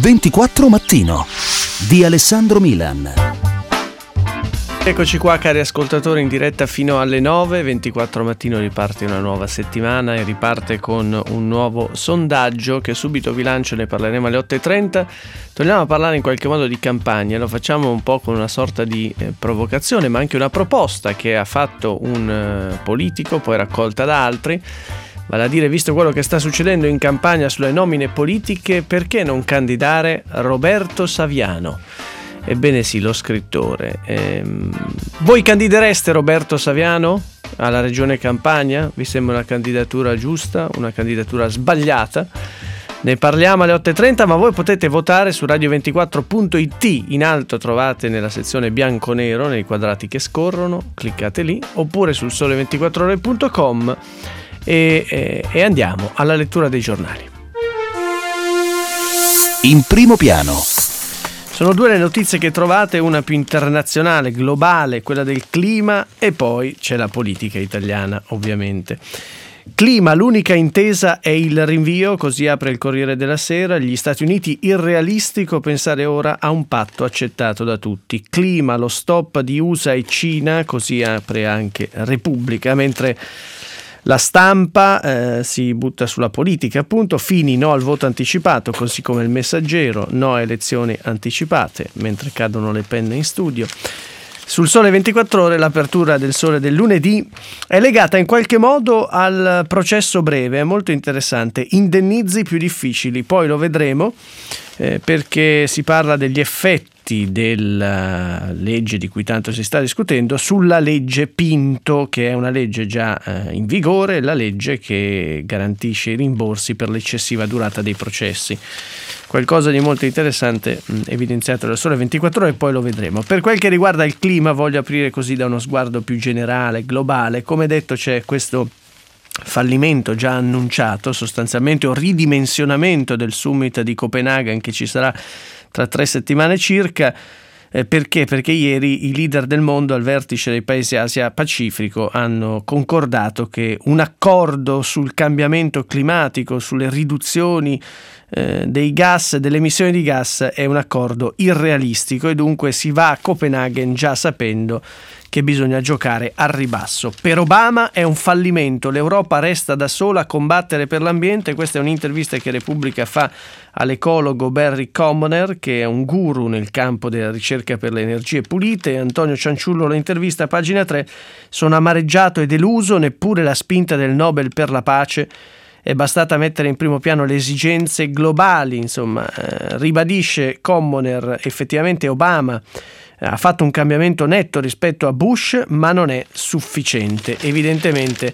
24 Mattino di Alessandro Milan. Eccoci qua cari ascoltatori, in diretta fino alle 9. 24 Mattino riparte una nuova settimana e riparte con un nuovo sondaggio che subito vi lancio, ne parleremo alle 8.30. Torniamo a parlare in qualche modo di campagna, lo facciamo un po' con una sorta di provocazione, ma anche una proposta che ha fatto un politico, poi raccolta da altri. Vale a dire, visto quello che sta succedendo in campagna sulle nomine politiche, perché non candidare Roberto Saviano? Ebbene sì, lo scrittore. Voi candidereste Roberto Saviano alla Regione Campania? Vi sembra una candidatura giusta, una candidatura sbagliata? Ne parliamo alle 8.30, ma voi potete votare su radio24.it. In alto trovate nella sezione bianco-nero, nei quadrati che scorrono, cliccate lì, oppure sul sole24ore.com e andiamo alla lettura dei giornali. In primo piano. Sono due le notizie che trovate, una più internazionale, globale, quella del clima, e poi c'è la politica italiana, ovviamente. Clima, l'unica intesa è il rinvio, così apre il Corriere della Sera. Gli Stati Uniti, irrealistico pensare ora a un patto accettato da tutti. Clima, lo stop di USA e Cina, così apre anche Repubblica, mentre la Stampa si butta sulla politica, appunto. Fini, no al voto anticipato, così come il Messaggero, no a elezioni anticipate, mentre cadono le penne in studio. Sul Sole 24 Ore l'apertura del Sole del lunedì è legata in qualche modo al processo breve, è molto interessante, indennizi più difficili, poi lo vedremo perché si parla degli effetti della legge di cui tanto si sta discutendo sulla legge Pinto, che è una legge già in vigore, la legge che garantisce i rimborsi per l'eccessiva durata dei processi. Qualcosa di molto interessante evidenziato dal Sole 24 Ore, e poi lo vedremo. Per quel che riguarda il clima voglio aprire così da uno sguardo più generale, globale. Come detto, c'è questo fallimento già annunciato, sostanzialmente un ridimensionamento del summit di Copenaghen che ci sarà tra 3 settimane circa. Perché? Perché ieri i leader del mondo al vertice dei paesi Asia-Pacifico hanno concordato che un accordo sul cambiamento climatico, sulle riduzioni dei gas, delle emissioni di gas, è un accordo irrealistico e dunque si va a Copenaghen già sapendo che bisogna giocare al ribasso. Per Obama è un fallimento, l'Europa resta da sola a combattere per l'ambiente. Questa è un'intervista che Repubblica fa all'ecologo Barry Commoner, che è un guru nel campo della ricerca per le energie pulite. Antonio Cianciullo lo intervista a pagina 3. Sono amareggiato e deluso, neppure la spinta del Nobel per la pace è bastata mettere in primo piano le esigenze globali. Insomma, ribadisce Commoner, effettivamente Obama ha fatto un cambiamento netto rispetto a Bush, ma non è sufficiente. Evidentemente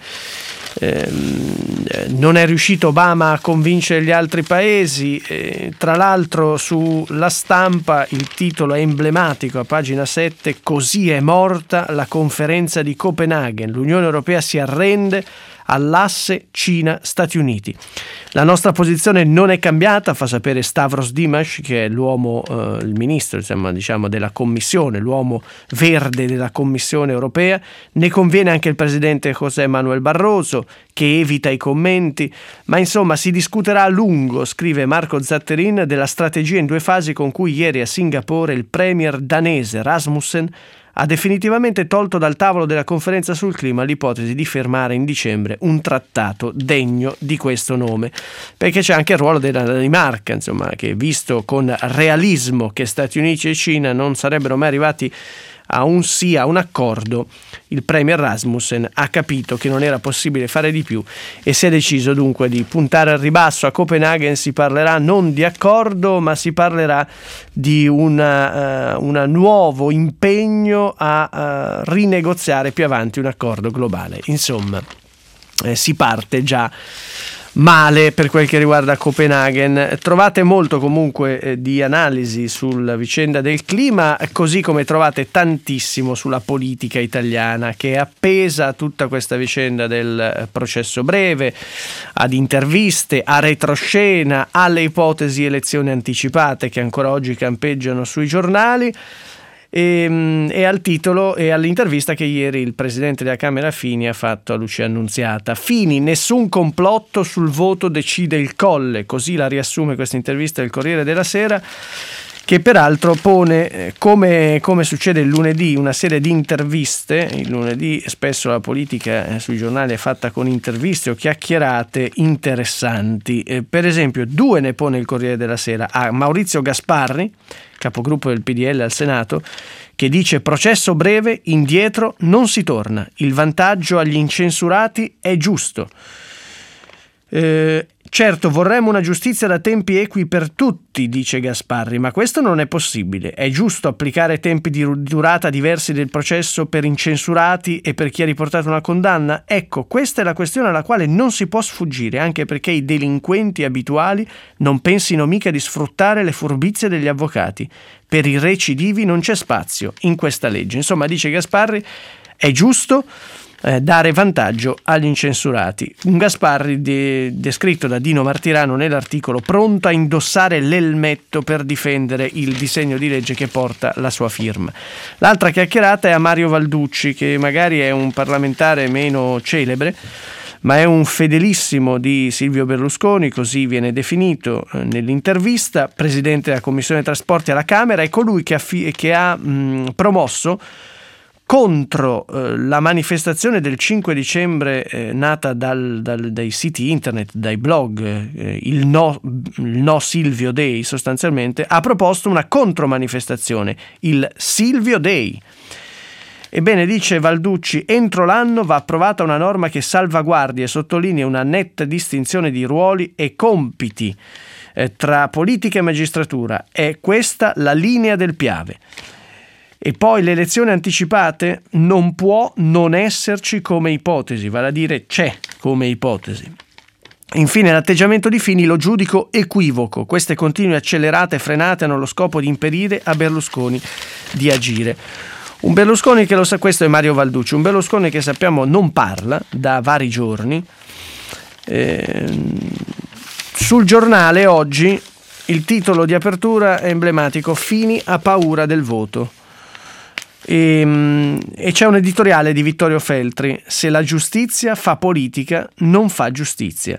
non è riuscito Obama a convincere gli altri paesi. Tra l'altro sulla Stampa il titolo è emblematico a pagina 7: così è morta la conferenza di Copenaghen, l'Unione Europea si arrende all'asse Cina-Stati Uniti. La nostra posizione non è cambiata, fa sapere Stavros Dimas, che è l'uomo, il ministro diciamo della Commissione, l'uomo verde della Commissione Europea. Ne conviene anche il presidente José Manuel Barroso, che evita i commenti, ma insomma si discuterà a lungo, scrive Marco Zatterin, della strategia in 2 fasi con cui ieri a Singapore il premier danese Rasmussen ha definitivamente tolto dal tavolo della conferenza sul clima l'ipotesi di firmare in dicembre un trattato degno di questo nome, perché c'è anche il ruolo della Danimarca, insomma, che visto con realismo che Stati Uniti e Cina non sarebbero mai arrivati a un accordo, il premier Rasmussen ha capito che non era possibile fare di più e si è deciso dunque di puntare al ribasso. A Copenaghen si parlerà non di accordo, ma si parlerà di un nuovo impegno a rinegoziare più avanti un accordo globale. Insomma, si parte già male per quel che riguarda Copenaghen. Trovate molto comunque di analisi sulla vicenda del clima, così come trovate tantissimo sulla politica italiana, che è appesa a tutta questa vicenda del processo breve, ad interviste, a retroscena, alle ipotesi elezioni anticipate che ancora oggi campeggiano sui giornali. e al titolo e all'intervista che ieri il presidente della Camera Fini ha fatto a Lucia Annunziata. Fini, nessun complotto, sul voto decide il Colle, così la riassume questa intervista del Corriere della Sera, che peraltro pone, come succede il lunedì, una serie di interviste. Il lunedì spesso la politica sui giornali è fatta con interviste o chiacchierate interessanti. Per esempio, 2 ne pone il Corriere della Sera a Maurizio Gasparri, capogruppo del PDL al Senato, che dice: processo breve, indietro non si torna, il vantaggio agli incensurati è giusto. Certo, vorremmo una giustizia da tempi equi per tutti, dice Gasparri, ma questo non è possibile. È giusto applicare tempi di durata diversi del processo per incensurati e per chi ha riportato una condanna? Ecco, questa è la questione alla quale non si può sfuggire, anche perché i delinquenti abituali non pensino mica di sfruttare le furbizie degli avvocati. Per i recidivi non c'è spazio in questa legge. Insomma, dice Gasparri, è giusto dare vantaggio agli incensurati. Un Gasparri descritto da Dino Martirano nell'articolo, pronto a indossare l'elmetto per difendere il disegno di legge che porta la sua firma. L'altra chiacchierata è a Mario Valducci, che magari è un parlamentare meno celebre, ma è un fedelissimo di Silvio Berlusconi, così viene definito nell'intervista, presidente della Commissione Trasporti alla Camera, e colui che ha promosso contro la manifestazione del 5 dicembre nata dai siti internet, dai blog, il no Silvio Day sostanzialmente, ha proposto una contromanifestazione, il Silvio Day. Ebbene, dice Valducci, entro l'anno va approvata una norma che salvaguardia e sottolinea una netta distinzione di ruoli e compiti tra politica e magistratura. È questa la linea del Piave. E poi le elezioni anticipate non può non esserci come ipotesi, vale a dire c'è come ipotesi. Infine, l'atteggiamento di Fini lo giudico equivoco. Queste continue accelerate e frenate hanno lo scopo di impedire a Berlusconi di agire. Un Berlusconi che lo sa, questo è Mario Valducci, un Berlusconi che sappiamo non parla da vari giorni. Sul giornale oggi il titolo di apertura è emblematico: Fini ha paura del voto. E c'è un editoriale di Vittorio Feltri: se la giustizia fa politica non fa giustizia.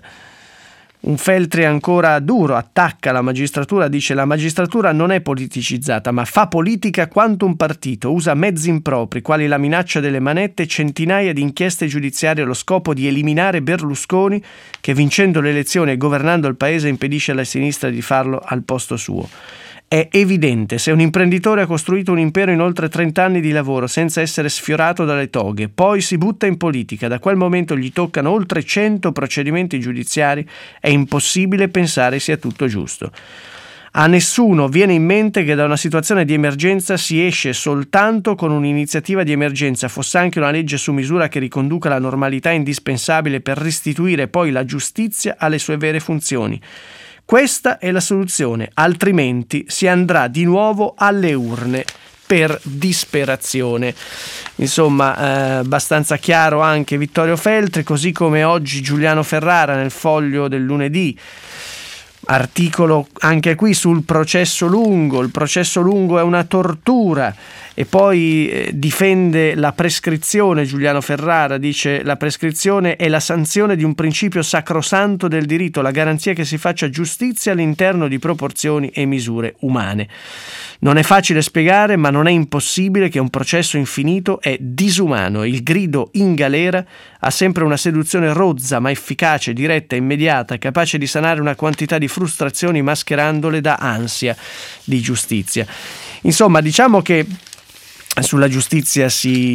Un Feltri ancora duro, attacca la magistratura, dice: la magistratura non è politicizzata ma fa politica quanto un partito, usa mezzi impropri quali la minaccia delle manette e centinaia di inchieste giudiziarie allo scopo di eliminare Berlusconi, che vincendo le elezioni e governando il paese impedisce alla sinistra di farlo al posto suo. È evidente, se un imprenditore ha costruito un impero in oltre 30 anni di lavoro senza essere sfiorato dalle toghe, poi si butta in politica, da quel momento gli toccano oltre 100 procedimenti giudiziari, è impossibile pensare sia tutto giusto. A nessuno viene in mente che da una situazione di emergenza si esce soltanto con un'iniziativa di emergenza, fosse anche una legge su misura che riconduca la normalità indispensabile per restituire poi la giustizia alle sue vere funzioni. Questa è la soluzione, altrimenti si andrà di nuovo alle urne per disperazione. Insomma, abbastanza chiaro anche Vittorio Feltri, così come oggi Giuliano Ferrara nel Foglio del lunedì. Articolo anche qui sul processo lungo. Il processo lungo è una tortura, e poi difende la prescrizione. Giuliano Ferrara dice: la prescrizione è la sanzione di un principio sacrosanto del diritto, la garanzia che si faccia giustizia all'interno di proporzioni e misure umane. Non è facile spiegare, ma non è impossibile che un processo infinito è disumano. Il grido in galera ha sempre una seduzione rozza ma efficace, diretta, immediata, capace di sanare una quantità di frustrazioni mascherandole da ansia di giustizia. Insomma, diciamo che sulla giustizia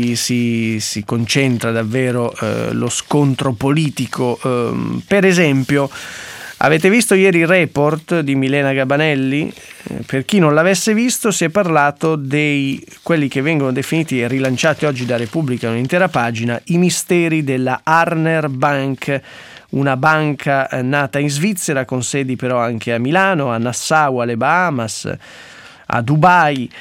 si concentra davvero lo scontro politico. Per esempio, avete visto ieri il report di Milena Gabanelli? Per chi non l'avesse visto, si è parlato dei quelli che vengono definiti e rilanciati oggi da Repubblica, un'intera pagina, i misteri della Arner Bank, una banca nata in Svizzera con sedi però anche a Milano, a Nassau, alle Bahamas, a Dubai.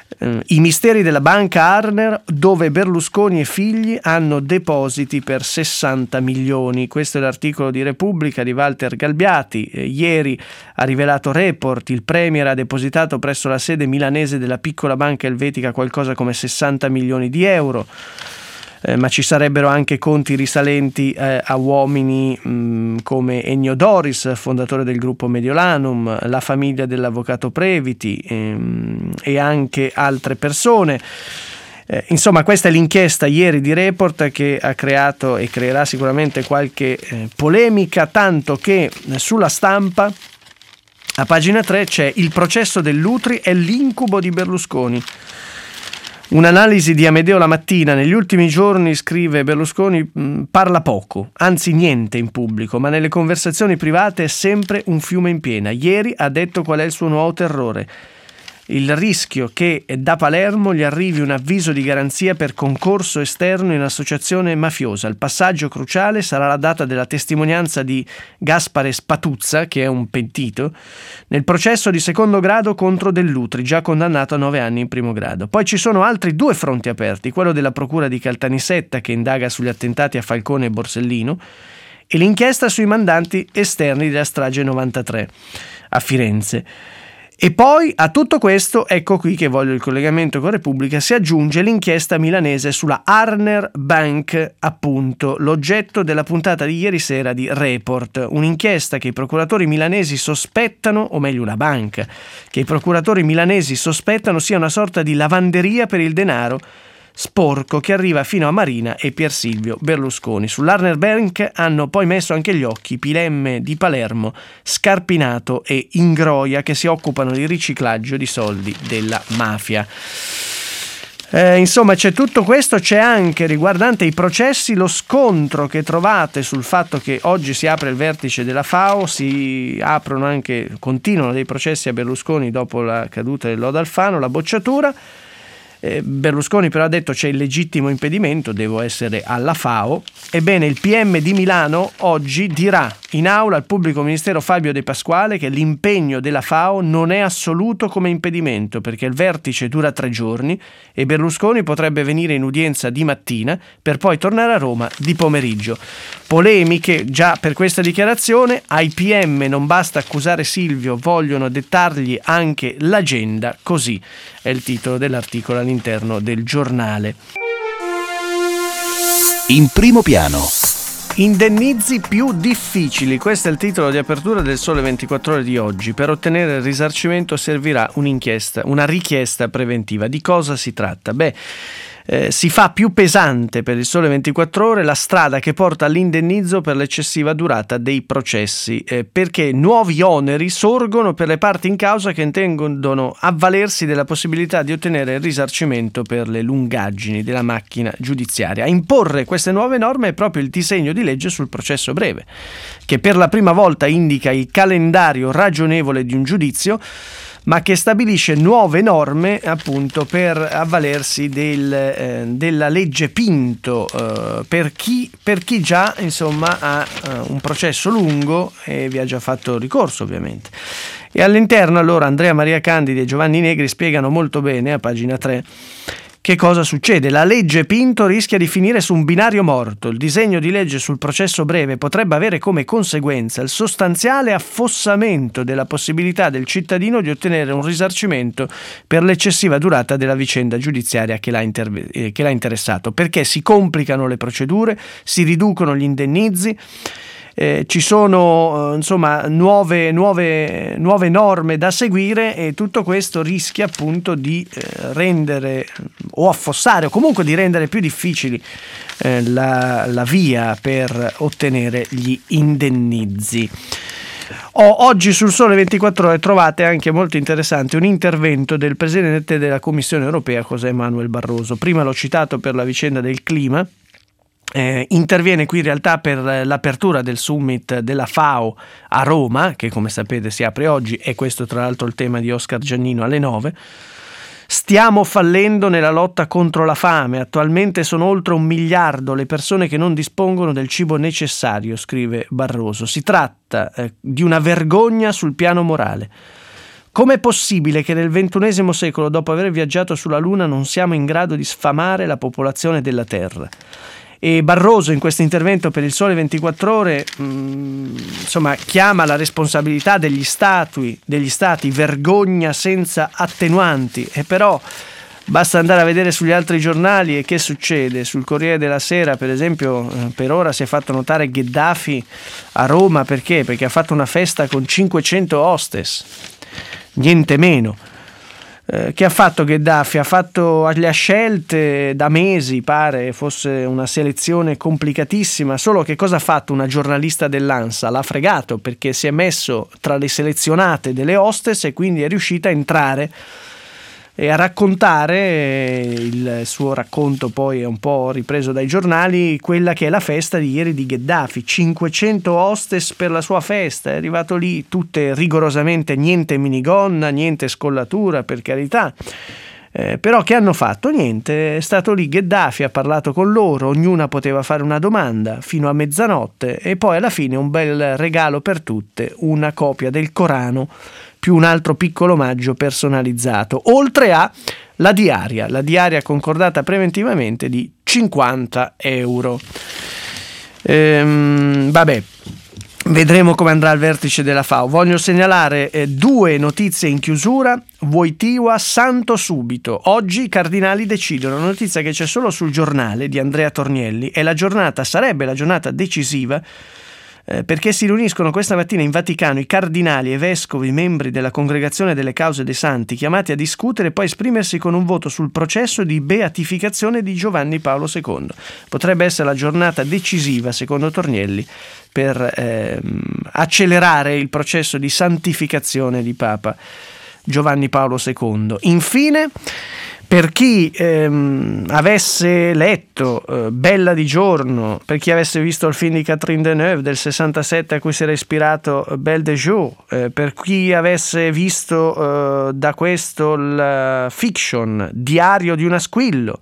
I misteri della banca Arner, dove Berlusconi e figli hanno depositi per 60 milioni. Questo è l'articolo di Repubblica di Walter Galbiati. Ieri ha rivelato Report, il premier ha depositato presso la sede milanese della piccola banca elvetica qualcosa come 60 milioni di euro. Ma ci sarebbero anche conti risalenti a uomini come Ennio Doris, fondatore del gruppo Mediolanum, la famiglia dell'avvocato Previti e anche altre persone. Insomma, questa è l'inchiesta ieri di Report che ha creato e creerà sicuramente qualche polemica, tanto che sulla Stampa a pagina 3 c'è: il processo dell'Utri è l'incubo di Berlusconi. Un'analisi di Amedeo La Mattina: negli ultimi giorni, scrive Berlusconi, parla poco, anzi niente in pubblico, ma nelle conversazioni private è sempre un fiume in piena. Ieri ha detto qual è il suo nuovo terrore: il rischio che da Palermo gli arrivi un avviso di garanzia per concorso esterno in associazione mafiosa. Il passaggio cruciale sarà la data della testimonianza di Gaspare Spatuzza, che è un pentito, nel processo di secondo grado contro Dell'Utri, già condannato a 9 anni in primo grado. Poi ci sono altri 2 fronti aperti: quello della procura di Caltanissetta, che indaga sugli attentati a Falcone e Borsellino, e l'inchiesta sui mandanti esterni della strage 93 a Firenze. E poi a tutto questo, ecco qui che voglio il collegamento con Repubblica, si aggiunge l'inchiesta milanese sulla Arner Bank, appunto, l'oggetto della puntata di ieri sera di Report. Un'inchiesta che i procuratori milanesi sospettano, o meglio una banca, che i procuratori milanesi sospettano sia una sorta di lavanderia per il denaro sporco che arriva fino a Marina e Pier Silvio Berlusconi. Sull'Arner Bank hanno poi messo anche gli occhi Pilemme di Palermo, Scarpinato e Ingroia, che si occupano di riciclaggio di soldi della mafia. Insomma, c'è tutto questo. C'è anche, riguardante i processi, lo scontro che trovate sul fatto che oggi si apre il vertice della FAO, continuano dei processi a Berlusconi dopo la caduta del lodo Alfano, la bocciatura. Berlusconi però ha detto c'è il legittimo impedimento, devo essere alla FAO. Ebbene, il PM di Milano oggi dirà in aula al pubblico ministero Fabio De Pasquale che l'impegno della FAO non è assoluto come impedimento, perché il vertice dura 3 giorni e Berlusconi potrebbe venire in udienza di mattina per poi tornare a Roma di pomeriggio. Polemiche già per questa dichiarazione. Ai PM non basta accusare Silvio, vogliono dettargli anche l'agenda, così è il titolo dell'articolo all'interno del Giornale. In primo piano. Indennizi più difficili, questo è il titolo di apertura del Sole 24 Ore di oggi. Per ottenere il risarcimento servirà un'inchiesta, una richiesta preventiva. Di cosa si tratta? Si fa più pesante per il Sole 24 Ore la strada che porta all'indennizzo per l'eccessiva durata dei processi, perché nuovi oneri sorgono per le parti in causa che intendono avvalersi della possibilità di ottenere il risarcimento per le lungaggini della macchina giudiziaria. A imporre queste nuove norme è proprio il disegno di legge sul processo breve, che per la prima volta indica il calendario ragionevole di un giudizio, ma che stabilisce nuove norme appunto per avvalersi della legge Pinto per chi già insomma ha un processo lungo e vi ha già fatto ricorso, ovviamente. E all'interno allora Andrea Maria Candidi e Giovanni Negri spiegano molto bene a pagina 3 che cosa succede. La legge Pinto rischia di finire su un binario morto. Il disegno di legge sul processo breve potrebbe avere come conseguenza il sostanziale affossamento della possibilità del cittadino di ottenere un risarcimento per l'eccessiva durata della vicenda giudiziaria che l'ha interessato, perché si complicano le procedure, si riducono gli indennizi. Ci sono insomma nuove norme da seguire e tutto questo rischia appunto di rendere o affossare o comunque di rendere più difficili la via per ottenere gli indennizi. Oggi sul Sole 24 Ore trovate anche molto interessante un intervento del Presidente della Commissione Europea, José Manuel Barroso. Prima l'ho citato per la vicenda del clima. Interviene qui in realtà per l'apertura del summit della FAO a Roma, che come sapete si apre oggi, e questo tra l'altro il tema di Oscar Giannino alle 9. Stiamo fallendo nella lotta contro la fame, attualmente sono oltre 1 miliardo le persone che non dispongono del cibo necessario, scrive Barroso. Si tratta di una vergogna sul piano morale. Com'è possibile che nel XXI secolo, dopo aver viaggiato sulla Luna, non siamo in grado di sfamare la popolazione della Terra? E Barroso in questo intervento per il Sole 24 Ore chiama la responsabilità degli stati vergogna senza attenuanti, e però basta andare a vedere sugli altri giornali e che succede. Sul Corriere della Sera, per esempio, per ora si è fatto notare Gheddafi a Roma. Perché? Perché ha fatto una festa con 500 hostess, niente meno. Che ha fatto Gheddafi? Le ha scelte da mesi, pare fosse una selezione complicatissima, solo che cosa ha fatto una giornalista dell'ANSA? L'ha fregato, perché si è messo tra le selezionate delle hostess e quindi è riuscita a entrare e a raccontare, il suo racconto poi è un po' ripreso dai giornali, quella che è la festa di ieri di Gheddafi. 500 hostess per la sua festa, è arrivato lì tutte rigorosamente, niente minigonna, niente scollatura, per carità. Però che hanno fatto? Niente, è stato lì Gheddafi, ha parlato con loro, ognuna poteva fare una domanda fino a mezzanotte, e poi alla fine un bel regalo per tutte, una copia del Corano più un altro piccolo omaggio personalizzato, oltre a la diaria concordata preventivamente di 50 euro. Vabbè, vedremo come andrà il vertice della FAO. Voglio segnalare 2 notizie in chiusura. Wojtyła santo subito. Oggi i cardinali decidono, una notizia che c'è solo sul giornale di Andrea Tornielli, e sarebbe la giornata decisiva, perché si riuniscono questa mattina in Vaticano i cardinali e vescovi membri della Congregazione delle Cause dei Santi, chiamati a discutere e poi esprimersi con un voto sul processo di beatificazione di Giovanni Paolo II. Potrebbe essere la giornata decisiva, secondo Tornielli, per accelerare il processo di santificazione di Papa Giovanni Paolo II. Infine, per chi avesse letto Bella di giorno, per chi avesse visto il film di Catherine Deneuve del 67 a cui si era ispirato Belle de Jour, per chi avesse visto da questo il fiction Diario di una squillo,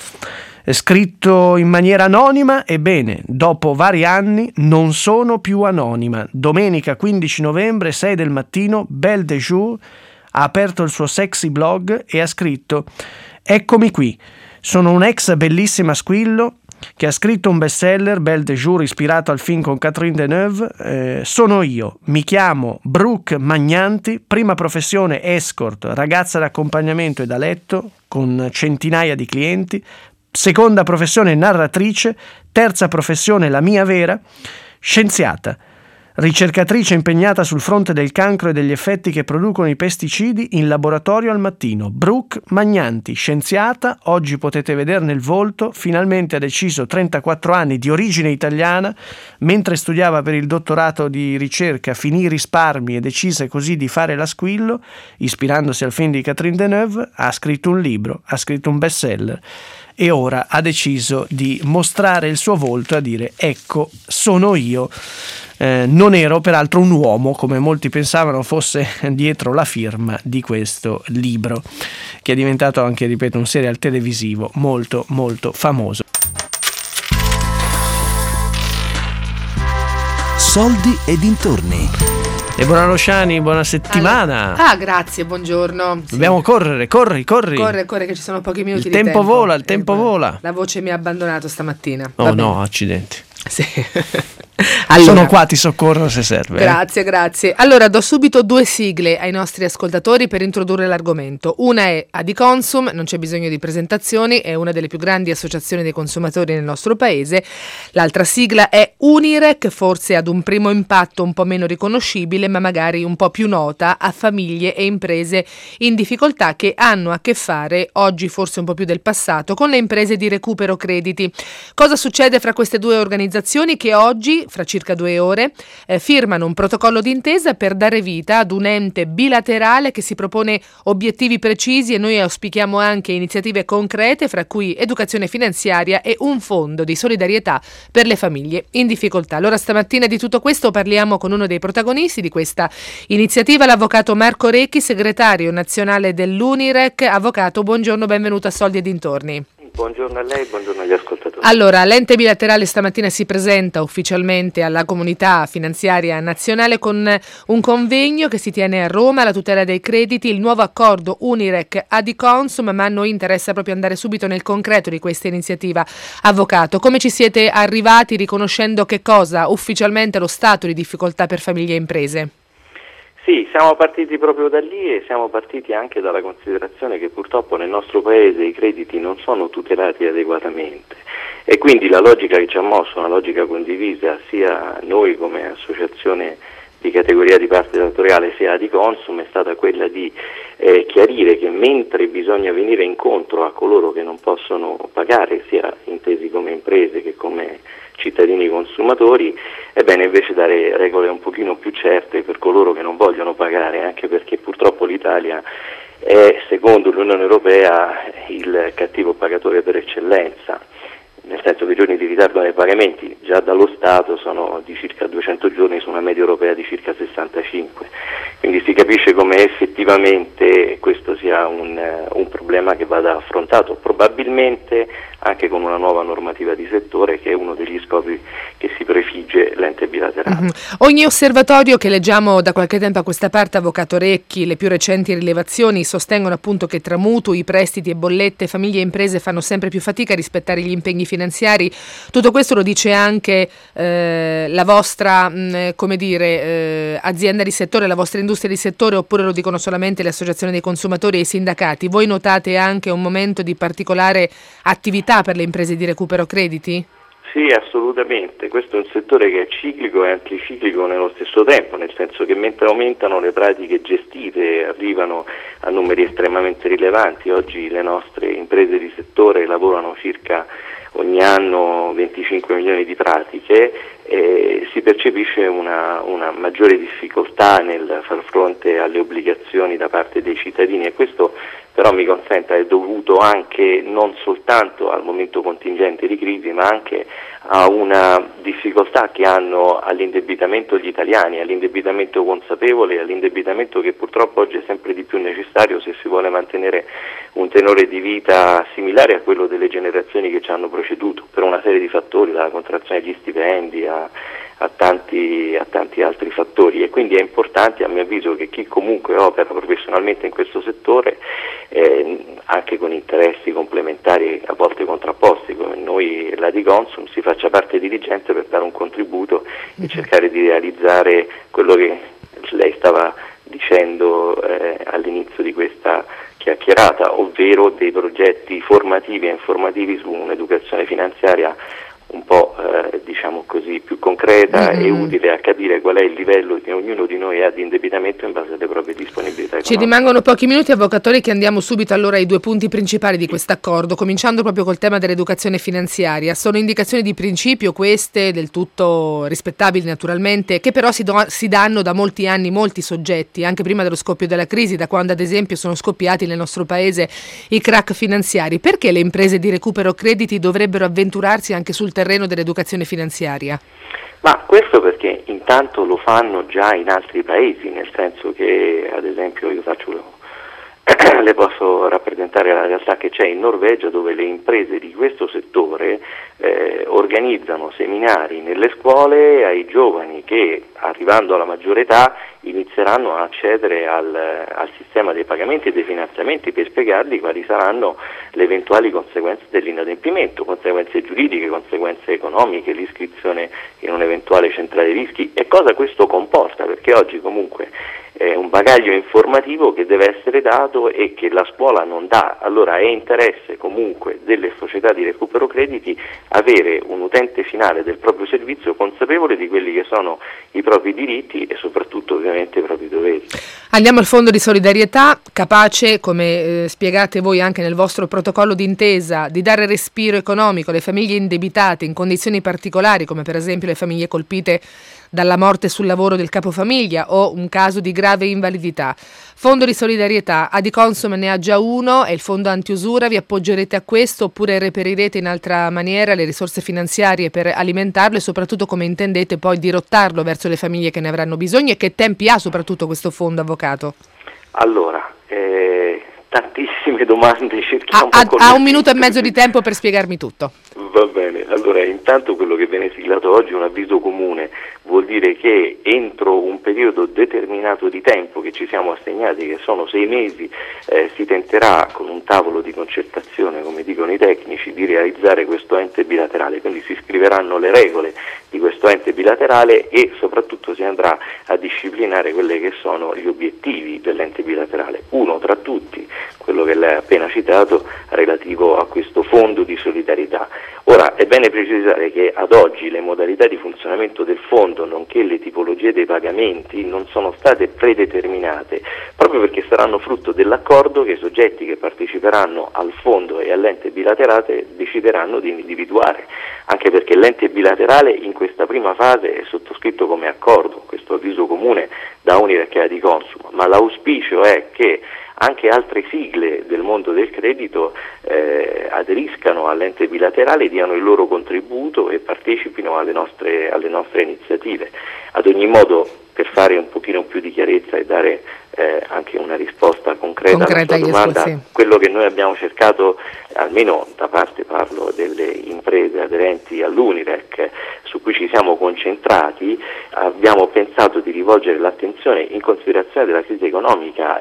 scritto in maniera anonima, ebbene, dopo vari anni non sono più anonima. Domenica 15 novembre, 6 del mattino, Belle de Jour ha aperto il suo sexy blog e ha scritto: eccomi qui, sono un ex bellissima squillo che ha scritto un bestseller, Belle de Jour, ispirato al film con Catherine Deneuve. Sono io, mi chiamo Brooke Magnanti, prima professione escort, ragazza d'accompagnamento e da letto con centinaia di clienti, seconda professione narratrice, terza professione la mia vera, scienziata, ricercatrice impegnata sul fronte del cancro e degli effetti che producono i pesticidi in laboratorio al mattino. Brooke Magnanti, scienziata, oggi potete vederne il volto, finalmente ha deciso, 34 anni, di origine italiana, mentre studiava per il dottorato di ricerca, finì i risparmi e decise così di fare la squillo, ispirandosi al film di Catherine Deneuve, ha scritto un libro, ha scritto un bestseller, e ora ha deciso di mostrare il suo volto e a dire: ecco, sono io. Non ero peraltro un uomo, come molti pensavano fosse dietro la firma di questo libro, che è diventato anche, ripeto, un serial televisivo molto molto famoso. Soldi e dintorni. Deborah Rosciani, buona settimana. Ah, grazie, buongiorno. Dobbiamo correre, corri. Corre che ci sono pochi minuti il di tempo. Il tempo vola. La voce mi ha abbandonato stamattina. Oh no, accidenti. Sì. Allora, sono qua, ti soccorro se serve. Grazie. Allora, do subito 2 sigle ai nostri ascoltatori per introdurre l'argomento. Una è Adiconsum, non c'è bisogno di presentazioni, è una delle più grandi associazioni dei consumatori nel nostro paese. L'altra sigla è Unirec, forse ad un primo impatto un po' meno riconoscibile, ma magari un po' più nota a famiglie e imprese in difficoltà che hanno a che fare, oggi forse un po' più del passato, con le imprese di recupero crediti. Cosa succede fra queste 2 organizzazioni che oggi, fra circa 2 ore, firmano un protocollo d'intesa per dare vita ad un ente bilaterale che si propone obiettivi precisi, e noi auspichiamo anche iniziative concrete, fra cui educazione finanziaria e un fondo di solidarietà per le famiglie in difficoltà. Allora, stamattina di tutto questo parliamo con uno dei protagonisti di questa iniziativa, l'avvocato Marco Recchi, segretario nazionale dell'Unirec. Avvocato, buongiorno, benvenuto a Soldi e dintorni. buongiorno a lei, buongiorno agli ascoltatori. Allora, l'ente bilaterale stamattina si presenta ufficialmente alla comunità finanziaria nazionale con un convegno che si tiene a Roma, la tutela dei crediti, il nuovo accordo Unirec Adiconsum, ma a noi interessa proprio andare subito nel concreto di questa iniziativa. Avvocato, come ci siete arrivati riconoscendo che cosa? Ufficialmente lo stato di difficoltà per famiglie e imprese? Sì, siamo partiti proprio da lì e siamo partiti anche dalla considerazione che purtroppo nel nostro paese i crediti non sono tutelati adeguatamente e quindi la logica che ci ha mosso, una logica condivisa sia noi come associazione di categoria di parte datoriale sia Adiconsum, è stata quella di chiarire che mentre bisogna venire incontro a coloro che non possono pagare, sia intesi come imprese che come cittadini consumatori, è bene invece dare regole un pochino più certe per coloro che non vogliono pagare, anche perché purtroppo l'Italia è, secondo l'Unione Europea, il cattivo pagatore per eccellenza, nel senso che i giorni di ritardo nei pagamenti già dallo Stato sono di circa 200 giorni su una media europea di circa 65, quindi si capisce come effettivamente questo sia un problema che vada affrontato, probabilmente anche con una nuova normativa di settore, che è uno degli scopi che si prefigge l'ente bilaterale. Ogni osservatorio che leggiamo da qualche tempo a questa parte, avvocato Recchi, le più recenti rilevazioni sostengono appunto che tra mutui, prestiti e bollette, famiglie e imprese fanno sempre più fatica a rispettare gli impegni finanziari. Tutto questo lo dice anche la vostra azienda di settore, la vostra industria di settore, oppure lo dicono solamente le associazioni dei consumatori e i sindacati? Voi notate anche un momento di particolare attività per le imprese di recupero crediti? Sì, assolutamente. Questo è un settore che è ciclico e anticiclico nello stesso tempo, nel senso che mentre aumentano le pratiche gestite arrivano a numeri estremamente rilevanti. Oggi le nostre imprese di settore lavorano circa ogni anno 25 milioni di pratiche e si percepisce una maggiore difficoltà nel far fronte alle obbligazioni da parte dei cittadini, e questo però mi consenta è dovuto anche non soltanto al momento contingente di crisi, ma anche a una difficoltà che hanno all'indebitamento gli italiani, all'indebitamento consapevole, all'indebitamento che purtroppo oggi è sempre di più necessario se si vuole mantenere un tenore di vita similare a quello delle generazioni che ci hanno preceduto, per una serie di fattori, dalla contrazione degli stipendi a tanti altri fattori, e quindi è importante a mio avviso che chi comunque opera professionalmente in questo settore, anche con interessi complementari a volte contrapposti come noi e l'Adiconsum, si faccia parte diligente per dare un contributo e cercare di realizzare quello che lei stava dicendo all'inizio di questa chiacchierata, ovvero dei progetti formativi e informativi su un'educazione finanziaria un po' diciamo così più concreta e utile a capire qual è il livello che ognuno di noi ha di indebitamento in base alle proprie disponibilità economiche. Ci rimangono pochi minuti, avvocatori, che andiamo subito allora ai due punti principali di questo accordo, cominciando proprio col tema dell'educazione finanziaria. Sono indicazioni di principio queste, del tutto rispettabili naturalmente, che però si danno da molti anni molti soggetti, anche prima dello scoppio della crisi, da quando ad esempio sono scoppiati nel nostro paese i crack finanziari. Perché le imprese di recupero crediti dovrebbero avventurarsi anche sul terreno dell'educazione finanziaria? Ma questo perché intanto lo fanno già in altri paesi, nel senso che ad esempio le posso rappresentare la realtà che c'è in Norvegia, dove le imprese di questo settore organizzano seminari nelle scuole ai giovani che, arrivando alla maggiore età, inizieranno a accedere al sistema dei pagamenti e dei finanziamenti per spiegargli quali saranno le eventuali conseguenze dell'inadempimento, conseguenze giuridiche, conseguenze economiche, l'iscrizione in un'eventuale centrale rischi e cosa questo comporta, perché oggi comunque è un bagaglio informativo che deve essere dato e che la scuola non dà. Allora è interesse comunque delle società di recupero crediti avere un utente finale del proprio servizio consapevole di quelli che sono i propri diritti e soprattutto ovviamente i propri doveri. Andiamo al fondo di solidarietà, capace, come spiegate voi anche nel vostro protocollo d'intesa, di dare respiro economico alle famiglie indebitate in condizioni particolari, come per esempio le famiglie colpite dalla morte sul lavoro del capofamiglia o un caso di grave invalidità. Fondo di solidarietà, Adiconsum ne ha già uno, è il fondo antiusura. Vi appoggerete a questo oppure reperirete in altra maniera le risorse finanziarie per alimentarlo e soprattutto come intendete poi dirottarlo verso le famiglie che ne avranno bisogno, e che tempi ha soprattutto questo fondo, avvocato? Allora, tantissime domande, cerchiamo ha 1 minuto e mezzo di tempo per spiegarmi tutto. Va bene, allora intanto quello che viene siglato oggi è un avviso comune, vuol dire che entro un periodo determinato di tempo che ci siamo assegnati, che sono 6 mesi, si tenterà con un tavolo di concertazione, come dicono i tecnici, di realizzare questo ente bilaterale, quindi si scriveranno le regole di questo ente bilaterale e soprattutto si andrà a disciplinare quelli che sono gli obiettivi dell'ente bilaterale. Uno tra tutti, quello che lei ha appena citato, relativo a questo fondo di solidarietà. Ora è bene precisare che ad oggi le modalità di funzionamento del fondo, nonché le tipologie dei pagamenti, non sono state predeterminate, proprio perché saranno frutto dell'accordo che i soggetti che parteciperanno al fondo e all'ente bilaterale decideranno di individuare, anche perché l'ente bilaterale in questa prima fase è sottoscritto come accordo, questo avviso comune da Unirec e Adiconsum, ma l'auspicio è che anche altre sigle del mondo del credito aderiscano all'ente bilaterale, diano il loro contributo e partecipino alle nostre iniziative. Ad ogni modo, per fare un pochino più di chiarezza e dare anche una risposta concreta alla sua domanda, sì. Quello che noi abbiamo cercato, almeno da parte parlo delle imprese aderenti all'Unirec, su cui ci siamo concentrati, abbiamo pensato di rivolgere l'attenzione in considerazione della crisi economica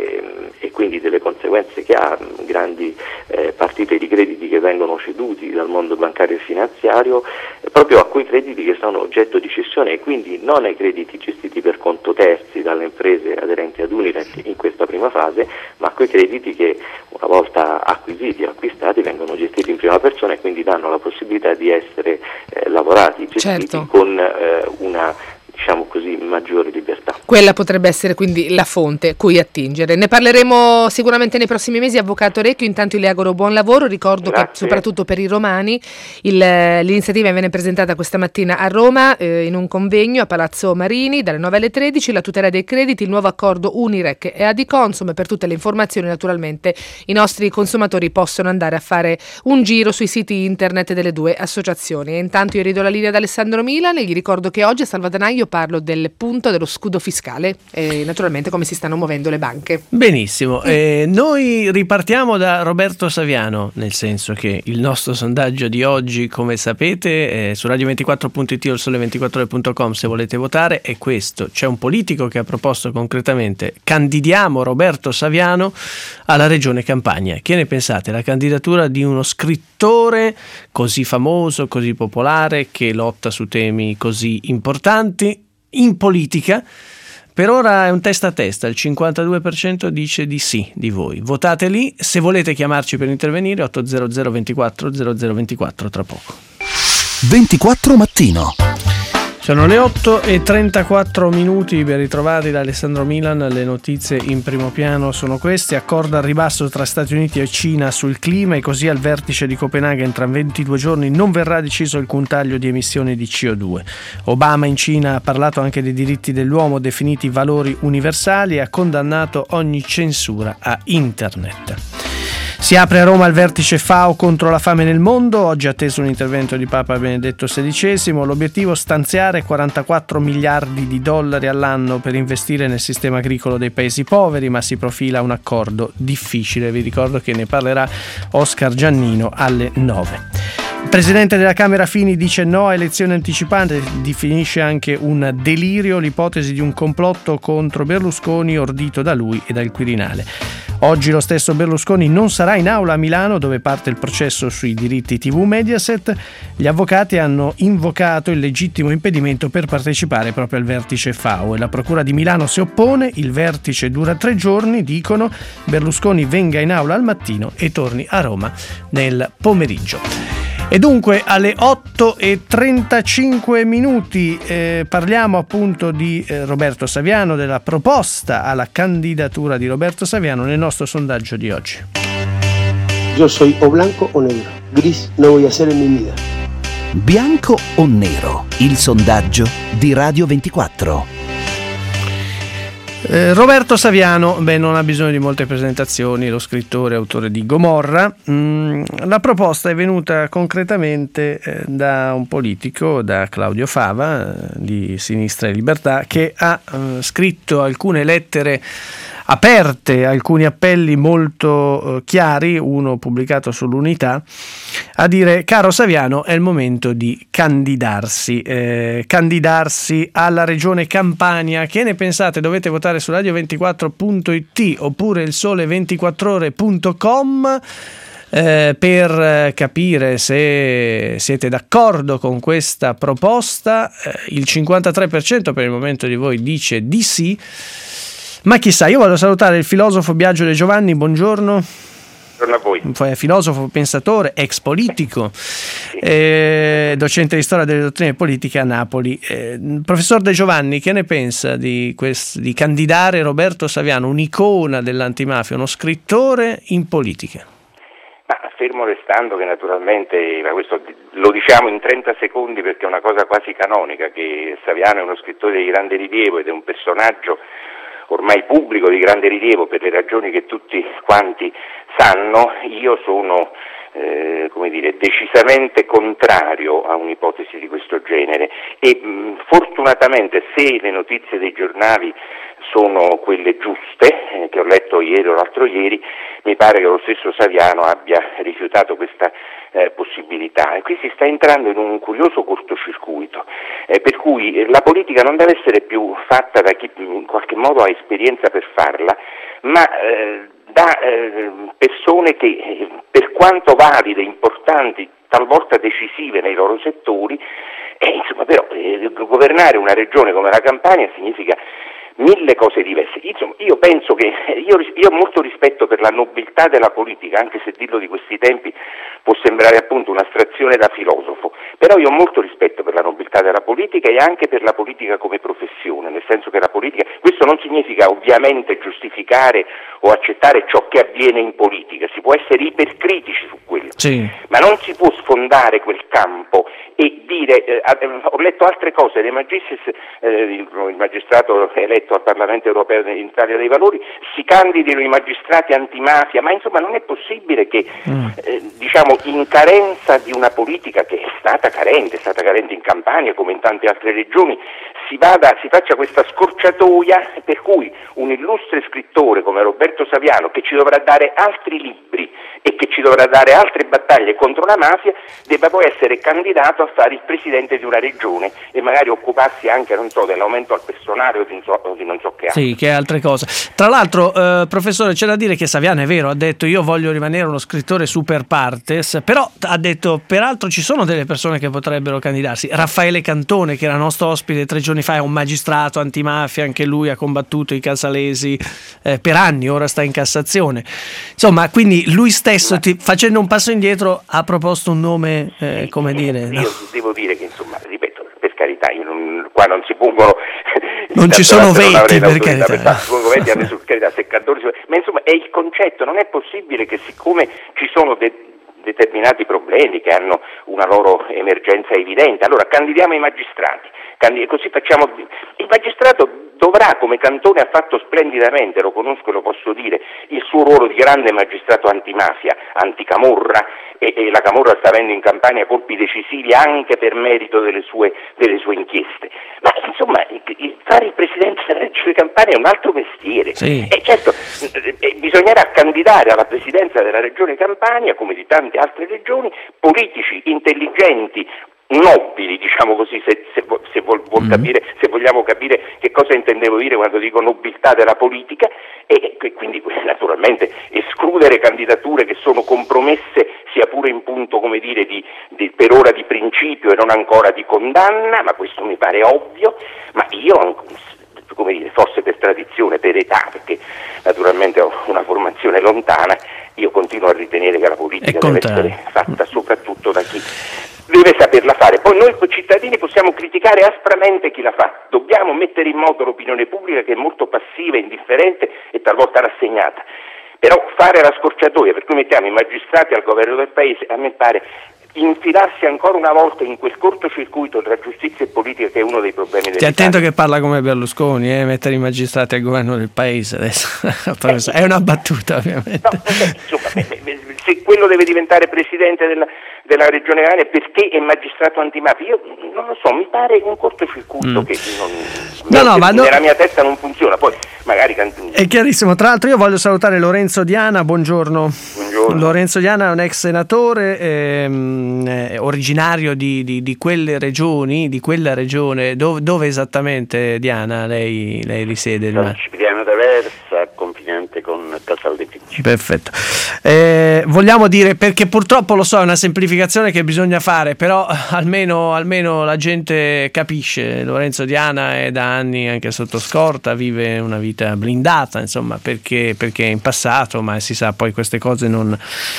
e quindi delle conseguenze che ha, grandi partite di crediti che vengono ceduti dal mondo bancario e finanziario, proprio a quei crediti che sono oggetto di cessione e quindi non ai crediti gestiti per conto terzi dalle imprese aderenti ad Unirec in questa prima fase, ma a quei crediti che una volta acquisiti e acquistati vengono gestiti in prima persona e quindi danno la possibilità di essere lavorati, gestiti certo. Con una, diciamo così, maggiore libertà. Quella potrebbe essere quindi la fonte cui attingere. Ne parleremo sicuramente nei prossimi mesi, Avvocato Recchio. Intanto io le auguro buon lavoro. Ricordo Grazie. Che soprattutto per i romani l'iniziativa viene presentata questa mattina a Roma in un convegno a Palazzo Marini dalle 9 alle 13, la tutela dei crediti, il nuovo accordo Unirec e Adiconsum. Per tutte le informazioni naturalmente i nostri consumatori possono andare a fare un giro sui siti internet delle due associazioni. E intanto io ridò la linea ad Alessandro Milan e gli ricordo che oggi a Salvadanaio parlo del punto dello scudo fiscale e naturalmente come si stanno muovendo le banche. Benissimo, noi ripartiamo da Roberto Saviano, nel senso che il nostro sondaggio di oggi, come sapete, su radio24.it o sole24ore.com se volete votare, è questo: c'è un politico che ha proposto concretamente: candidiamo Roberto Saviano alla Regione Campania. Che ne pensate? La candidatura di uno scrittore così famoso, così popolare, che lotta su temi così importanti in politica. Per ora è un testa a testa, il 52% dice di sì di voi. Votate lì, se volete chiamarci per intervenire 800 24 0024 tra poco. 24 mattino. Sono le 8:34, ben ritrovati da Alessandro Milan. Le notizie in primo piano sono queste: accordo al ribasso tra Stati Uniti e Cina sul clima e così al vertice di Copenaghen tra 22 giorni non verrà deciso alcun taglio di emissioni di CO2. Obama in Cina ha parlato anche dei diritti dell'uomo definiti valori universali e ha condannato ogni censura a internet. Si apre a Roma il vertice FAO contro la fame nel mondo. Oggi è atteso un intervento di Papa Benedetto XVI. L'obiettivo: stanziare 44 miliardi di dollari all'anno per investire nel sistema agricolo dei paesi poveri, ma si profila un accordo difficile. Vi ricordo che ne parlerà Oscar Giannino alle 9. Il presidente della Camera Fini dice no a elezioni anticipate, definisce anche un delirio l'ipotesi di un complotto contro Berlusconi ordito da lui e dal Quirinale. Oggi lo stesso Berlusconi non sarà in aula a Milano, dove parte il processo sui diritti TV Mediaset. Gli avvocati hanno invocato il legittimo impedimento per partecipare proprio al vertice FAO e la Procura di Milano si oppone. Il vertice dura 3 giorni, dicono. Berlusconi venga in aula al mattino e torni a Roma nel pomeriggio. E dunque alle 8:35 parliamo appunto di Roberto Saviano, della proposta alla candidatura di Roberto Saviano nel nostro sondaggio di oggi. Yo soy o blanco o negro, gris no voy a ser en mi vida. Bianco o nero? Il sondaggio di Radio 24. Roberto Saviano, non ha bisogno di molte presentazioni, lo scrittore, autore di Gomorra. La proposta è venuta concretamente da un politico, da Claudio Fava di Sinistra e Libertà, che ha scritto alcune lettere aperte alcuni appelli molto chiari, uno pubblicato sull'Unità, a dire: caro Saviano, è il momento di candidarsi alla regione Campania. Che ne pensate? Dovete votare su radio24.it oppure il sole24ore.com per capire se siete d'accordo con questa proposta. Il 53% per il momento di voi dice di sì, ma chissà. Io voglio salutare il filosofo Biagio De Giovanni. Buongiorno. Buongiorno a voi. Filosofo, pensatore, ex politico, docente di storia delle dottrine politiche a Napoli. Professor De Giovanni, che ne pensa di candidare Roberto Saviano, un'icona dell'antimafia, uno scrittore, in politica? Fermo restando che naturalmente, ma questo lo diciamo in 30 secondi perché è una cosa quasi canonica, che Saviano è uno scrittore di grande rilievo ed è un personaggio ormai pubblico di grande rilievo per le ragioni che tutti quanti sanno. Io sono decisamente contrario a un'ipotesi di questo genere e fortunatamente, se le notizie dei giornali sono quelle giuste, che ho letto ieri o l'altro ieri, mi pare che lo stesso Saviano abbia rifiutato questa possibilità, e qui si sta entrando in un curioso cortocircuito, per cui la politica non deve essere più fatta da chi in qualche modo ha esperienza per farla, ma da persone che, per quanto valide, importanti, talvolta decisive nei loro settori, però governare una regione come la Campania significa mille cose diverse. Insomma, io penso che io ho molto rispetto per la nobiltà della politica, anche se dirlo di questi tempi può sembrare appunto un'astrazione da filosofo, però io ho molto rispetto per la nobiltà della politica e anche per la politica come professione, nel senso che la politica, questo non significa ovviamente giustificare o accettare ciò che avviene in politica, si può essere ipercritici su quello, sì, ma non si può sfondare quel campo e dire, ho letto altre cose, De Magistris, il magistrato eletto al Parlamento europeo in Italia dei Valori, si candidino i magistrati antimafia, ma insomma non è possibile che in carenza di una politica che è stata carente in Campania come in tante altre regioni, si faccia questa scorciatoia per cui un illustre scrittore come Roberto Saviano, che ci dovrà dare altri libri e che ci dovrà dare altre battaglie contro la mafia, debba poi essere candidato a fare il presidente di una regione e magari occuparsi anche, dell'aumento al personale o di non so che altro. Sì, che altre cose. Tra l'altro, professore, c'è da dire che Saviano, è vero, ha detto: io voglio rimanere uno scrittore super partes, però ha detto, peraltro ci sono delle persone che potrebbero candidarsi. Raffaele Cantone, che era nostro ospite 3 giorni fa, è un magistrato antimafia, anche lui ha combattuto i casalesi per anni, ora sta in Cassazione. Insomma, quindi lui stesso, facendo un passo indietro, ha proposto un nome, Io devo dire che, ripeto, per carità, qua non si pongono... Non ci sono veti, per carità. Ma insomma è il concetto, non è possibile che, siccome ci sono determinati problemi che hanno una loro emergenza evidente, allora candidiamo i magistrati, così facciamo. Il magistrato dovrà, come Cantone ha fatto splendidamente, lo conosco e lo posso dire, il suo ruolo di grande magistrato antimafia, anticamorra, e la Camorra sta avendo in Campania colpi decisivi anche per merito delle sue inchieste. Ma insomma, fare il presidente della Regione Campania è un altro mestiere. Sì. E certo, bisognerà candidare alla presidenza della Regione Campania, come di tante altre regioni, politici intelligenti, nobili, diciamo così, se vogliamo capire che cosa intendevo dire quando dico nobiltà della politica, e quindi naturalmente escludere candidature che sono compromesse sia pure in punto, per ora di principio e non ancora di condanna, ma questo mi pare ovvio, ma io, forse per tradizione, per età, perché naturalmente ho una formazione lontana, io continuo a ritenere che la politica deve essere fatta soprattutto da chi deve saperla fare. Poi noi cittadini possiamo criticare aspramente chi la fa, dobbiamo mettere in moto l'opinione pubblica, che è molto passiva, indifferente e talvolta rassegnata, però fare la scorciatoia per cui mettiamo i magistrati al governo del paese, a me pare infilarsi ancora una volta in quel cortocircuito tra giustizia e politica, che è uno dei problemi dell'Italia. Stai attento che parla come Berlusconi, mettere i magistrati al governo del paese adesso. È una battuta, ovviamente. No, se quello quello deve diventare presidente della regione Campania perché è magistrato antimafia. Io non lo so, mi pare un cortocircuito che nella mia testa non funziona. Poi magari è chiarissimo. Tra l'altro io voglio salutare Lorenzo Diana, buongiorno. Lorenzo Diana è un ex senatore originario di quelle regioni, di quella regione. Dove esattamente, Diana, lei risiede? San Cipriano d'Aversa, confinante con Casaldecicci. Perfetto. Vogliamo dire, perché purtroppo lo so, è una semplificazione che bisogna fare, però almeno la gente capisce. Lorenzo Diana è da anni anche sotto scorta, vive una vita blindata, insomma, perché in passato, ma si sa, poi queste cose non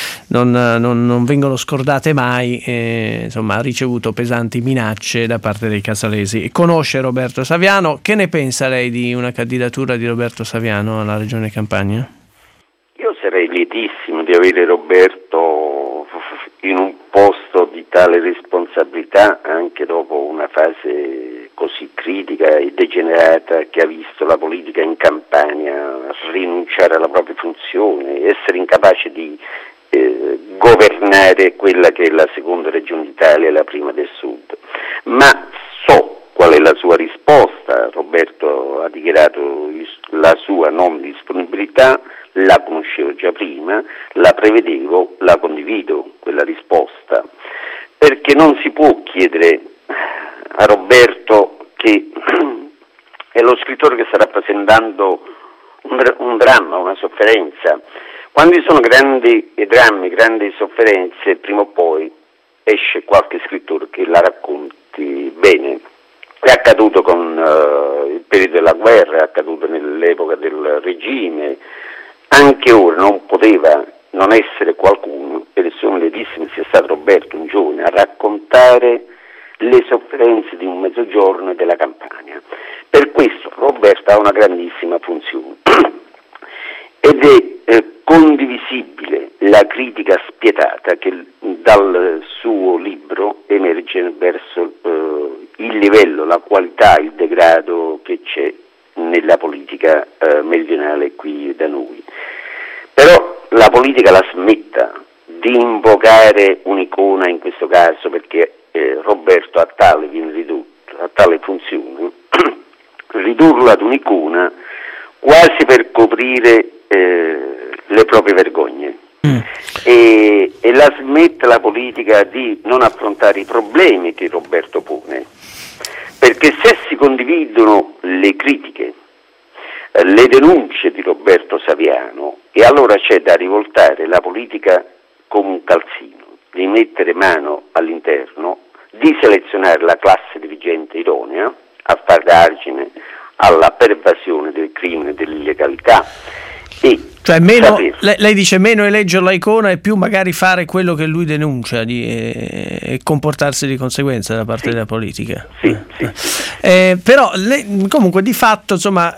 vengono scordate mai, insomma, ha ricevuto pesanti minacce da parte dei casalesi. Conosce Roberto Saviano? Che ne pensa lei di una candidatura di Roberto Saviano alla Regione Campania? Io sarei lietissimo di avere Roberto in un posto di tale responsabilità anche dopo una fase così critica e degenerata che ha visto la politica in Campania rinunciare alla propria funzione, essere incapace di governare quella che è la seconda regione d'Italia e la prima del Sud. Ma so qual è la sua risposta. Roberto ha dichiarato la sua non disponibilità, la conoscevo già prima, la prevedevo, la condivido quella risposta, perché non si può chiedere a Roberto, che è lo scrittore che sta rappresentando un dramma, una sofferenza. Quando ci sono grandi drammi, grandi sofferenze, prima o poi esce qualche scrittore che la racconti bene. È accaduto con il periodo della guerra, è accaduto nell'epoca del regime, anche ora non poteva non essere qualcuno, e sono lietissimo sia stato Roberto, un giovane, a raccontare le sofferenze di un mezzogiorno e della Campania. Per questo Roberto ha una grandissima funzione ed è condivisibile la critica spietata che dal suo libro emerge verso il livello, la qualità, il degrado che c'è nella politica meridionale qui da noi. Però la politica la smetta di invocare un'icona in questo caso, perché Roberto a tale viene ridotto, a tale funzione, ridurlo ad un'icona quasi per coprire le proprie vergogne. E la smette la politica di non affrontare i problemi che Roberto pone, perché se si condividono le critiche, le denunce di Roberto Saviano, e allora c'è da rivoltare la politica come un calzino, di mettere mano all'interno, di selezionare la classe dirigente idonea a far argine alla pervasione del crimine, dell'illegalità. Cioè lei dice meno eleggere la icona e più magari fare quello che lui denuncia e comportarsi di conseguenza da parte della politica. Sì. Però comunque di fatto, insomma,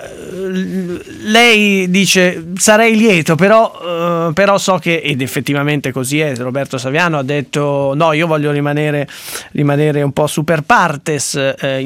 lei dice sarei lieto, però so che, ed effettivamente così è, Roberto Saviano ha detto no, io voglio rimanere un po' super partes,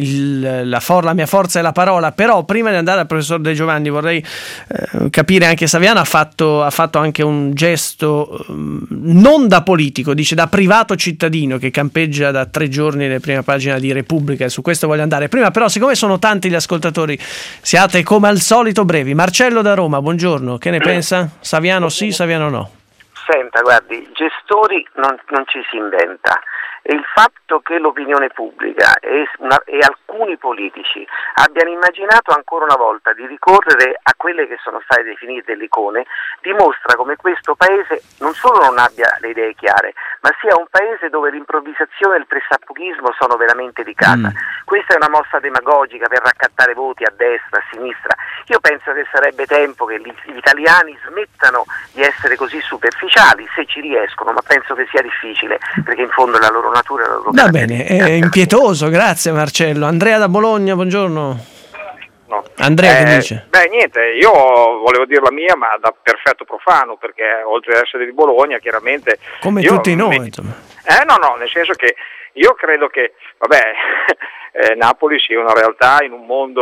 la mia forza è la parola. Però prima di andare al professor De Giovanni vorrei capire, anche Saviano ha fatto anche un gesto non da politico, dice da privato cittadino, che campeggia da 3 giorni nelle prime pagine di Repubblica, e su questo voglio andare. Prima però, siccome sono tanti gli ascoltatori, siate come al solito brevi. Marcello da Roma, buongiorno, che ne pensa? Saviano sì, Saviano no? Senta, guardi, gestori non ci si inventa. E il fatto che l'opinione pubblica e alcuni politici abbiano immaginato ancora una volta di ricorrere a quelle che sono state definite le icone dimostra come questo paese non solo non abbia le idee chiare, ma sia un paese dove l'improvvisazione e il pressappochismo sono veramente di casa. Questa è una mossa demagogica per raccattare voti a destra, a sinistra. Io penso che sarebbe tempo che gli italiani smettano di essere così superficiali, se ci riescono, ma penso che sia difficile, perché in fondo la loro natura, la loro va bene, è impietoso, grazie Marcello. Andrea da Bologna, buongiorno. No. Andrea, che dice? Beh, niente, io volevo dire la mia, ma da perfetto profano, perché oltre ad essere di Bologna, chiaramente... Come tutti noi, insomma. No, nel senso che io credo che, Napoli sia una realtà in un mondo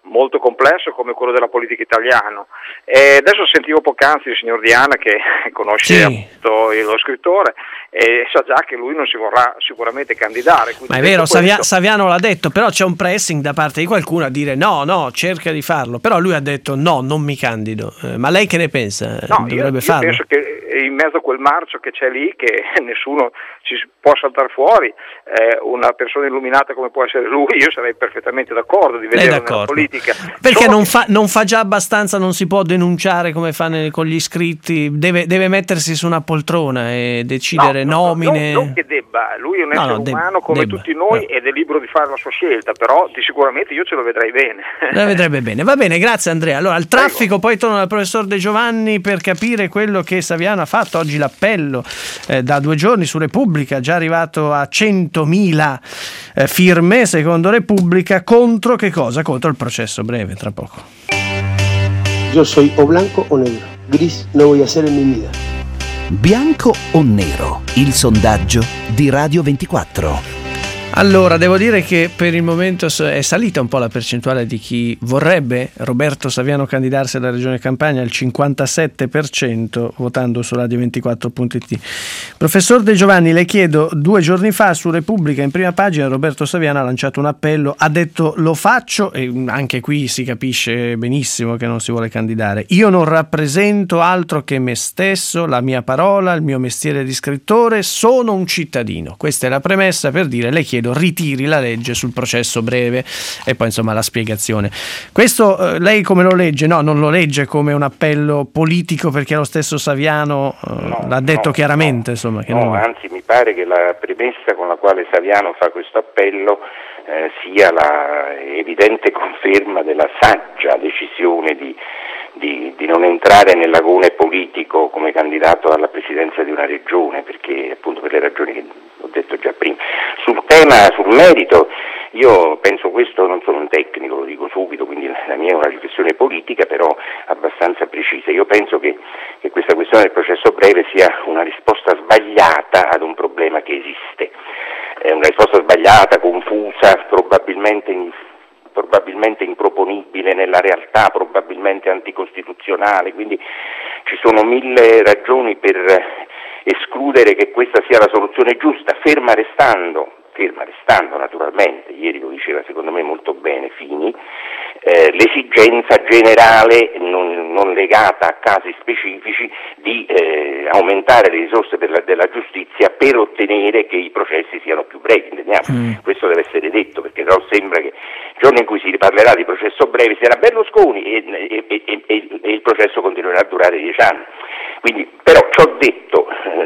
molto complesso come quello della politica italiana. E adesso sentivo poc'anzi il signor Diana, che conosce appunto lo scrittore, e sa già che lui non si vorrà sicuramente candidare. Ma è vero, Saviano l'ha detto, però c'è un pressing da parte di qualcuno a dire no, cerca di farlo, però lui ha detto no, non mi candido. Ma lei che ne pensa? No, Dovrebbe io farlo? penso che in mezzo a quel marcio che c'è lì, che nessuno ci può saltare fuori, una persona illuminata come può essere lui, io sarei perfettamente d'accordo di vederlo nella politica. Perché non fa già abbastanza, non si può denunciare come fa con gli iscritti, deve mettersi su una poltrona e decidere nomine. Non che debba, lui è un essere umano come tutti noi ed è libero di fare la sua scelta, però sicuramente io ce lo vedrei bene. La vedrebbe bene, va bene, grazie Andrea. Allora al traffico poi torno al professor De Giovanni per capire quello che Saviano ha fatto oggi, l'appello da 2 giorni su Repubblica, già arrivato a 100.000 firme secondo Repubblica, contro che cosa? Contro il processo breve, tra poco. Yo soy o blanco o negro, gris no voy a ser en mi vida. Bianco o nero? Il sondaggio di Radio 24. Allora, devo dire che per il momento è salita un po' la percentuale di chi vorrebbe Roberto Saviano candidarsi alla Regione Campania, il 57% votando su Radio24.it. Professor De Giovanni, le chiedo, 2 giorni fa su Repubblica in prima pagina Roberto Saviano ha lanciato un appello, ha detto lo faccio, e anche qui si capisce benissimo che non si vuole candidare. Io non rappresento altro che me stesso, la mia parola, il mio mestiere di scrittore, sono un cittadino. Questa è la premessa per dire, le chiedo ritiri la legge sul processo breve e poi insomma la spiegazione. Questo lei come lo legge? No, non lo legge come un appello politico, perché lo stesso Saviano l'ha detto chiaramente. Insomma, che anzi mi pare che la premessa con la quale Saviano fa questo appello sia la evidente conferma della saggia decisione di non entrare nell'agone politico come candidato alla presidenza di una regione, perché appunto per le ragioni che ho detto già prima. Sul tema, sul merito, io penso questo, non sono un tecnico, lo dico subito, quindi la mia è una riflessione politica però abbastanza precisa. Io penso che questa questione del processo breve sia una risposta sbagliata ad un problema che esiste. È una risposta sbagliata, confusa, probabilmente improponibile nella realtà, probabilmente anticostituzionale, quindi ci sono 1000 ragioni per escludere che questa sia la soluzione giusta, ferma restando naturalmente, ieri lo diceva secondo me molto bene Fini, l'esigenza generale non legata a casi specifici di aumentare le risorse della giustizia per ottenere che i processi siano più brevi, intendiamo. Questo deve essere detto, perché no, sembra che il giorno in cui si riparlerà di processo breve sarà Berlusconi e il processo continuerà a durare 10 anni. Quindi, però ciò detto,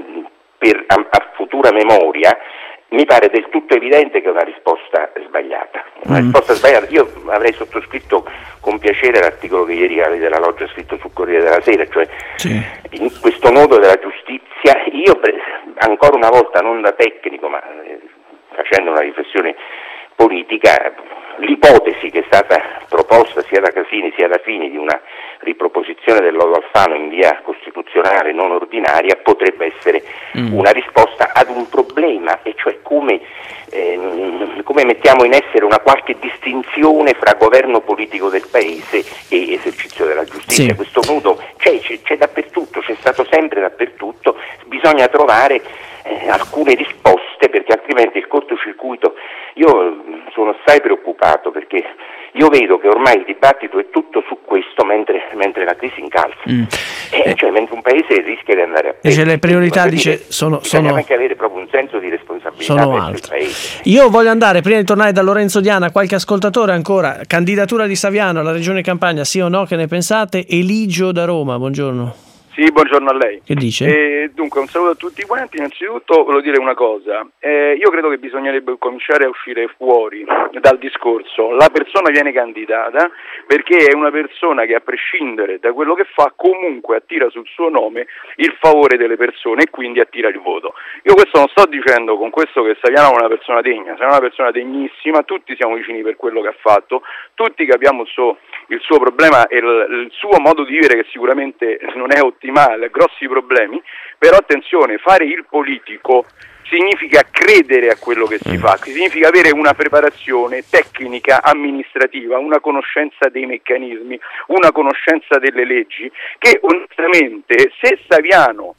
a futura memoria, mi pare del tutto evidente che è una risposta sbagliata. Io avrei sottoscritto con piacere l'articolo che ieri Ale della Loggia ha scritto sul Corriere della Sera, cioè in questo nodo della giustizia, io ancora una volta, non da tecnico ma facendo una riflessione politica, l'ipotesi che è stata proposta sia da Casini sia da Fini di una riproposizione del lodo Alfano in via costituzionale non ordinaria potrebbe essere una risposta ad un problema, e cioè come mettiamo in essere una qualche distinzione fra governo politico del paese e esercizio della giustizia. Questo nodo c'è dappertutto, c'è stato sempre dappertutto, bisogna trovare alcune risposte, perché altrimenti il cortocircuito, io sono assai preoccupato, perché io vedo che ormai il dibattito è tutto su questo mentre la crisi incalza, cioè mentre un paese rischia di andare a perdere. Le priorità sono anche avere proprio un senso di responsabilità verso il paese. Io voglio andare, prima di tornare da Lorenzo Diana, qualche ascoltatore ancora. Candidatura di Saviano alla Regione Campania, sì o no? Che ne pensate? Eligio da Roma, buongiorno. Sì, buongiorno a lei. Che dice? Dunque, un saluto a tutti quanti. Innanzitutto volevo dire una cosa. Io credo che bisognerebbe cominciare a uscire fuori dal discorso. La persona viene candidata perché è una persona che, a prescindere da quello che fa, comunque attira sul suo nome il favore delle persone e quindi attira il voto. Io questo non sto dicendo con questo che Saviano è una persona degna, è una persona degnissima, tutti siamo vicini per quello che ha fatto, tutti capiamo il suo problema e il suo modo di vivere, che sicuramente non è ottimale, ha grossi problemi, però attenzione, fare il politico significa credere a quello che si fa, significa avere una preparazione tecnica, amministrativa, una conoscenza dei meccanismi, una conoscenza delle leggi, che onestamente se Saviano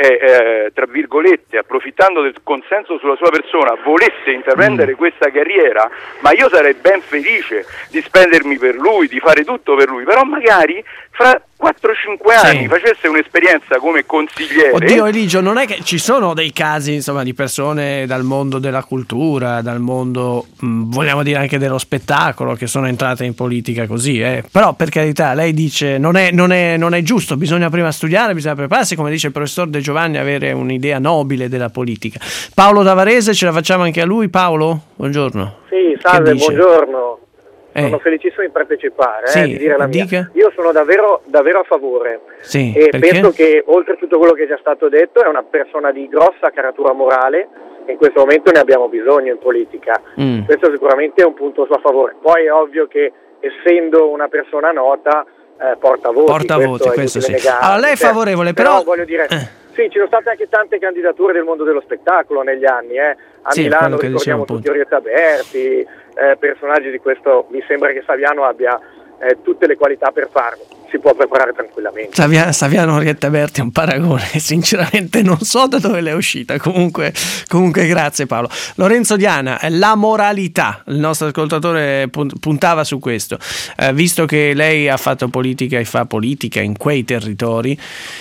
tra virgolette, approfittando del consenso sulla sua persona, volesse intraprendere questa carriera, ma io sarei ben felice di spendermi per lui, di fare tutto per lui, però magari fra 4-5 anni facesse un'esperienza come consigliere. Oddio Eligio, non è che ci sono dei casi insomma di persone dal mondo della cultura, dal mondo vogliamo dire anche dello spettacolo, che sono entrate in politica così, però per carità lei dice non è giusto, bisogna prima studiare, bisogna prepararsi, come dice il professor De Giovanni, avere un'idea nobile della politica. Paolo da Varese, ce la facciamo anche a lui. Paolo, buongiorno. Sì, salve, buongiorno. Sono felicissimo di partecipare, di dire la mia. Io sono davvero a favore e penso che oltre tutto quello che è già stato detto è una persona di grossa caratura morale e in questo momento ne abbiamo bisogno in politica. Questo sicuramente è un punto a suo favore. Poi è ovvio che essendo una persona nota porta voti, questo sì. Allora lei è favorevole, però voglio dire sì, ci sono state anche tante candidature del mondo dello spettacolo negli anni, a Milano ricordiamo tutti Orietta Berti, personaggi di questo, mi sembra che Saviano abbia tutte le qualità per farlo, si può preparare tranquillamente. Saviano Orietta Berti è un paragone, sinceramente non so da dove l'è uscita, comunque grazie Paolo. Lorenzo Diana, la moralità, il nostro ascoltatore puntava su questo, visto che lei ha fatto politica e fa politica in quei territori,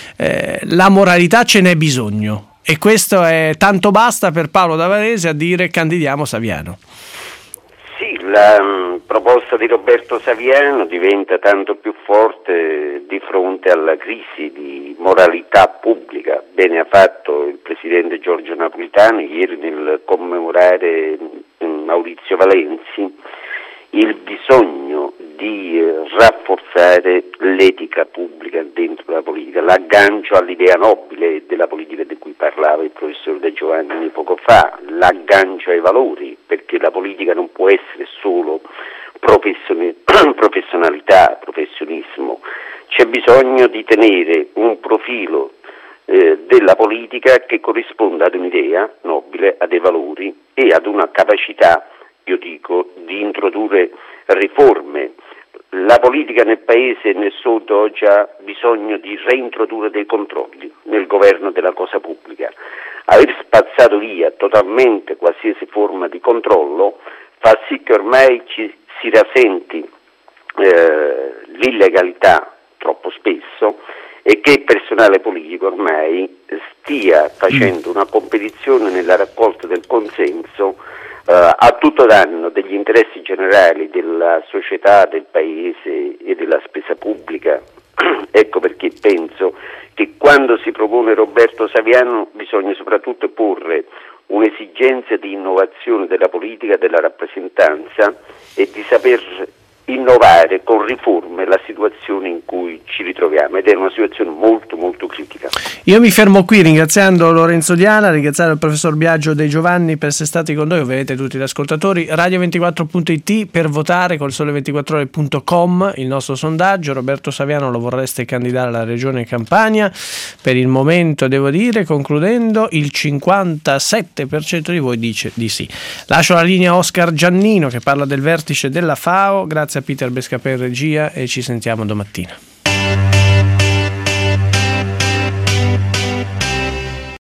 la moralità ce n'è bisogno e questo è tanto basta per Paolo da Varese a dire candidiamo Saviano. Sì, la proposta di Roberto Saviano diventa tanto più forte di fronte alla crisi di moralità pubblica. Bene ha fatto il presidente Giorgio Napolitano ieri nel commemorare Maurizio Valenzi il bisogno di rafforzare l'etica pubblica dentro la politica, l'aggancio all'idea nobile della politica di cui parlava il professor De Giovanni poco fa, l'aggancio ai valori, perché la politica non può essere solo professionalità, professionismo, c'è bisogno di tenere un profilo della politica che corrisponda ad un'idea nobile, a dei valori e ad una capacità, io dico, di introdurre riforme. La politica nel paese e nel Sud oggi ha bisogno di reintrodurre dei controlli nel governo della cosa pubblica. Aver spazzato via totalmente qualsiasi forma di controllo fa sì che ormai si rasenti l'illegalità troppo spesso e che il personale politico ormai stia facendo una competizione nella raccolta del consenso a tutto danno degli interessi generali della società, del paese e della spesa pubblica. Ecco perché penso che quando si propone Roberto Saviano bisogna soprattutto porre un'esigenza di innovazione della politica, della rappresentanza e di saper innovare con riforme la situazione in cui ci ritroviamo ed è una situazione molto molto critica. Io mi fermo qui ringraziando Lorenzo Diana, ringraziando il professor Biagio De Giovanni per essere stati con noi, ovviamente tutti gli ascoltatori. Radio24.it per votare col sole24ore.com il nostro sondaggio. Roberto Saviano lo vorreste candidare alla regione Campania? Per il momento devo dire, concludendo, il 57% di voi dice di sì. Lascio la linea a Oscar Giannino che parla del vertice della FAO. Grazie a Peter Bescapè in regia e ci sentiamo domattina.